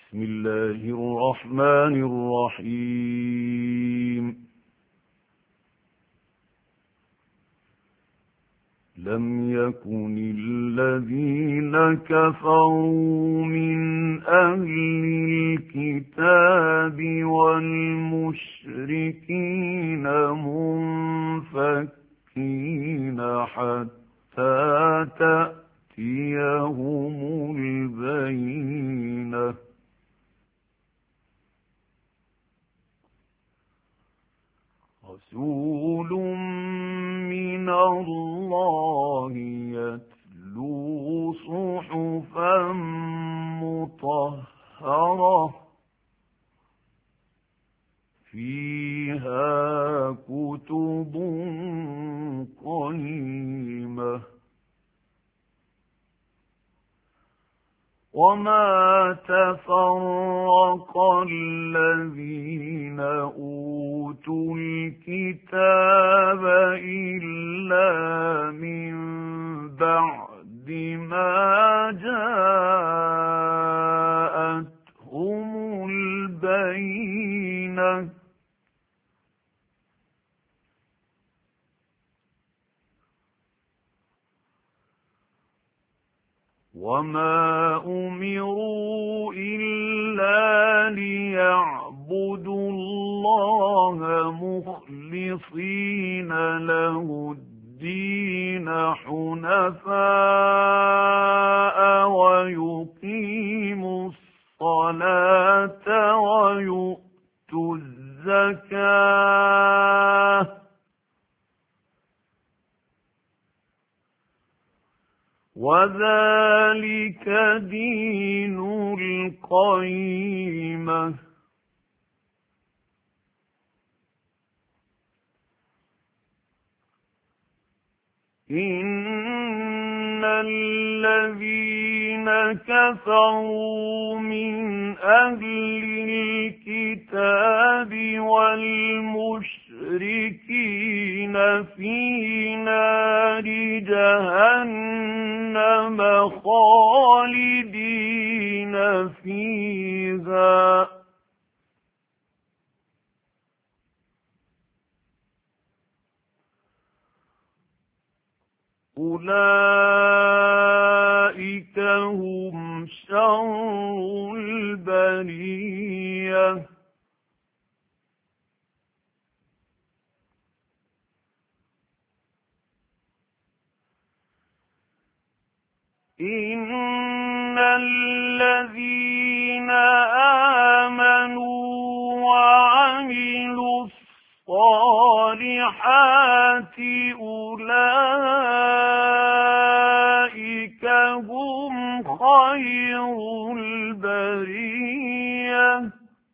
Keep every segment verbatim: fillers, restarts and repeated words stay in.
بسم الله الرحمن الرحيم لم يكن الذين كفروا من أهل الكتاب والمشركين منفكين حتى تأتيهم البينة رسول من الله يتلو صحفا مطهرة فيها كتب قيمة وما تفرق الذين أوتوا الكتاب إلا من بعد ما جاءتهم البينة وما أمروا إلا ليعبدوا الله مخلصين له الدين حنفاء ويقيموا الصلاة ويؤتوا الزكاة وذلك دين القيمة إن الذين كفروا من أهل الكتاب والمشركين في نار جهنم خالدين فيها أولئك هم شر البرية إن الذين آمنوا وعملوا الصالحات أولئك هم خير البرية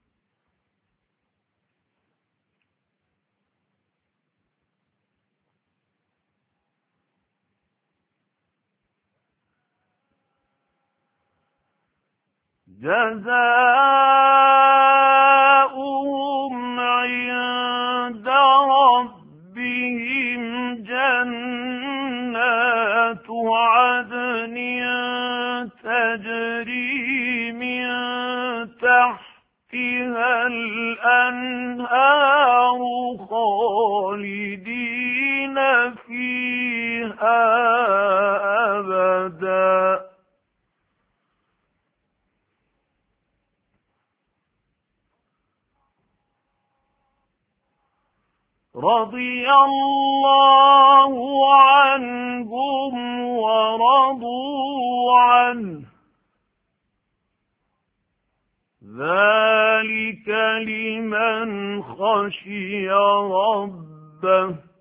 جزاؤهم عند ربهم جنات عدن تجري من تحتها الأنهار خالدين فيها أبدا رضي الله عنهم ورضوا عنه ذلك لمن خشي ربه